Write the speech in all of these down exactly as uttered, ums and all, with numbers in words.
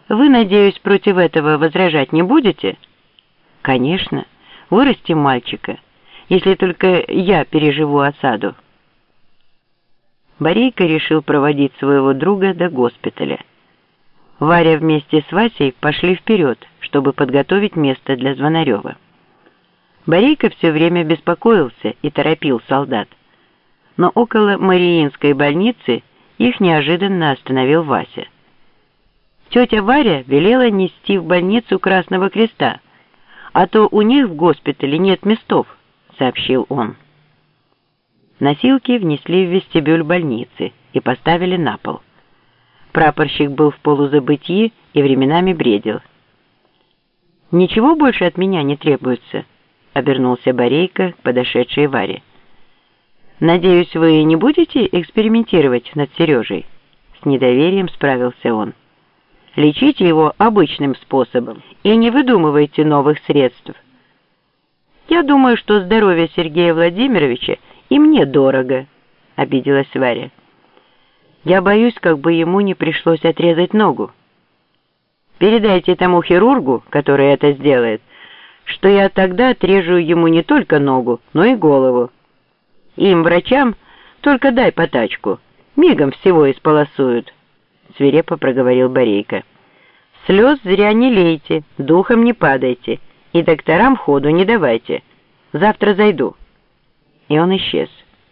Вы, надеюсь, против этого возражать не будете? Конечно, вырастим мальчика, если только я переживу осаду. Борейко решил проводить своего друга до госпиталя. Варя вместе с Васей пошли вперед, чтобы подготовить место для Звонарева. Борейко все время беспокоился и торопил солдат, но около Мариинской больницы их неожиданно остановил Вася. Тетя Варя велела нести в больницу Красного Креста, а то у них в госпитале нет местов, сообщил он. Носилки внесли в вестибюль больницы и поставили на пол. Прапорщик был в полузабытии и временами бредил. «Ничего больше от меня не требуется», — обернулся Борейко к подошедшей Варе. «Надеюсь, вы не будете экспериментировать над Сережей?» С недоверием справился он. «Лечите его обычным способом и не выдумывайте новых средств. Я думаю, что здоровье Сергея Владимировича и мне дорого», — обиделась Варя. «Я боюсь, как бы ему не пришлось отрезать ногу. Передайте тому хирургу, который это сделает, что я тогда отрежу ему не только ногу, но и голову. Им, врачам, только дай потачку, мигом всего исполосуют», — свирепо проговорил Борейко. «Слез зря не лейте, духом не падайте и докторам ходу не давайте. Завтра зайду». И он исчез.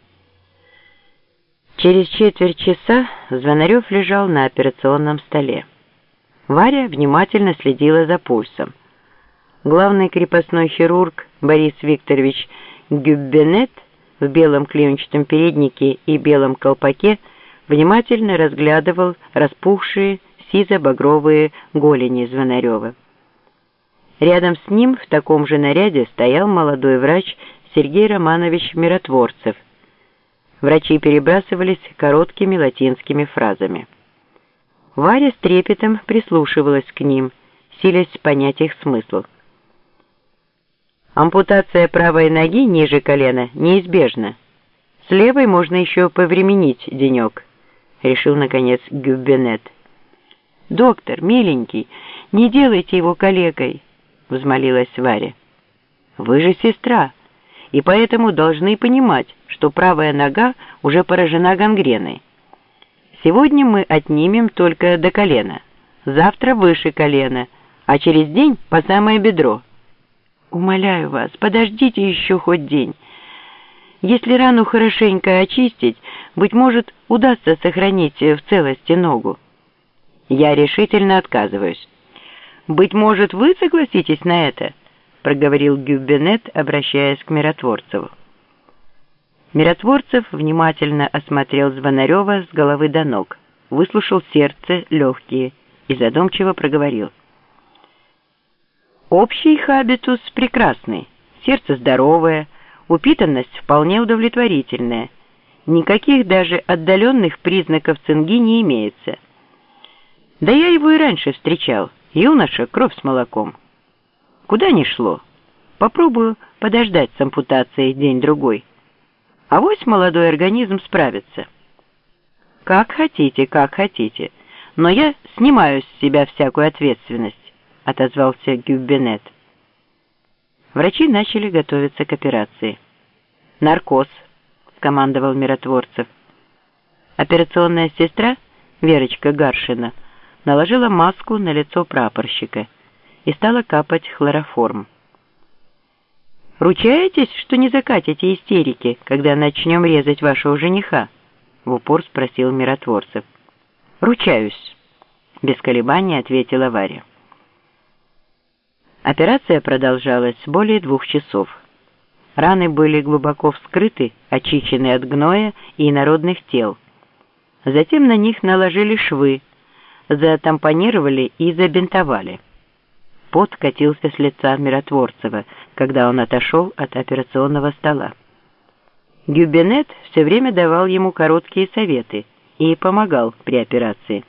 Через четверть часа Звонарев лежал на операционном столе. Варя внимательно следила за пульсом. Главный крепостной хирург Борис Викторович Гюббенет в белом клеенчатом переднике и белом колпаке внимательно разглядывал распухшие сизо-багровые голени Звонарева. Рядом с ним в таком же наряде стоял молодой врач Сергей Романович Миротворцев. Врачи перебрасывались короткими латинскими фразами. Варя с трепетом прислушивалась к ним, силясь понять их смысл. «Ампутация правой ноги ниже колена неизбежна. С левой можно еще повременить денек», — решил, наконец, Гюббенет. «Доктор, миленький, не делайте его калекой», — взмолилась Варя. «Вы же сестра, и поэтому должны понимать, что правая нога уже поражена гангреной. Сегодня мы отнимем только до колена, завтра выше колена, а через день по самое бедро. Умоляю вас, подождите еще хоть день. Если рану хорошенько очистить, быть может, удастся сохранить в целости ногу». «Я решительно отказываюсь». «Быть может, вы согласитесь на это?» — проговорил Гюббенет, обращаясь к Миротворцеву. Миротворцев внимательно осмотрел Звонарева с головы до ног, выслушал сердце, легкие и задумчиво проговорил. «Общий хабитус прекрасный, сердце здоровое, упитанность вполне удовлетворительная, никаких даже отдаленных признаков цинги не имеется. Да я его и раньше встречал, юноша, кровь с молоком. Куда ни шло. Попробую подождать с ампутацией день-другой. Авось молодой организм справится». «Как хотите, как хотите, но я снимаю с себя всякую ответственность», — отозвался Гюббенет. Врачи начали готовиться к операции. «Наркоз», — скомандовал Миротворцев. Операционная сестра, Верочка Гаршина, наложила маску на лицо прапорщика и стала капать хлороформ. «Ручаетесь, что не закатите истерики, когда начнем резать вашего жениха?» — в упор спросил Миротворцев. «Ручаюсь», — без колебаний ответила Варя. Операция продолжалась более двух часов. Раны были глубоко вскрыты, очищены от гноя и инородных тел. Затем на них наложили швы, затампонировали и забинтовали. Пот катился с лица Миротворцева, когда он отошел от операционного стола. Гюббенет все время давал ему короткие советы и помогал при операции.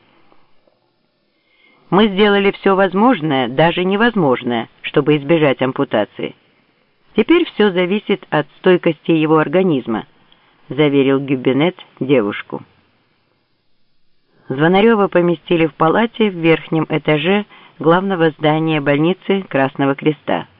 «Мы сделали все возможное, даже невозможное, чтобы избежать ампутации. Теперь все зависит от стойкости его организма», — заверил Гюббенет девушку. Звонарева поместили в палате в верхнем этаже главного здания больницы Красного Креста.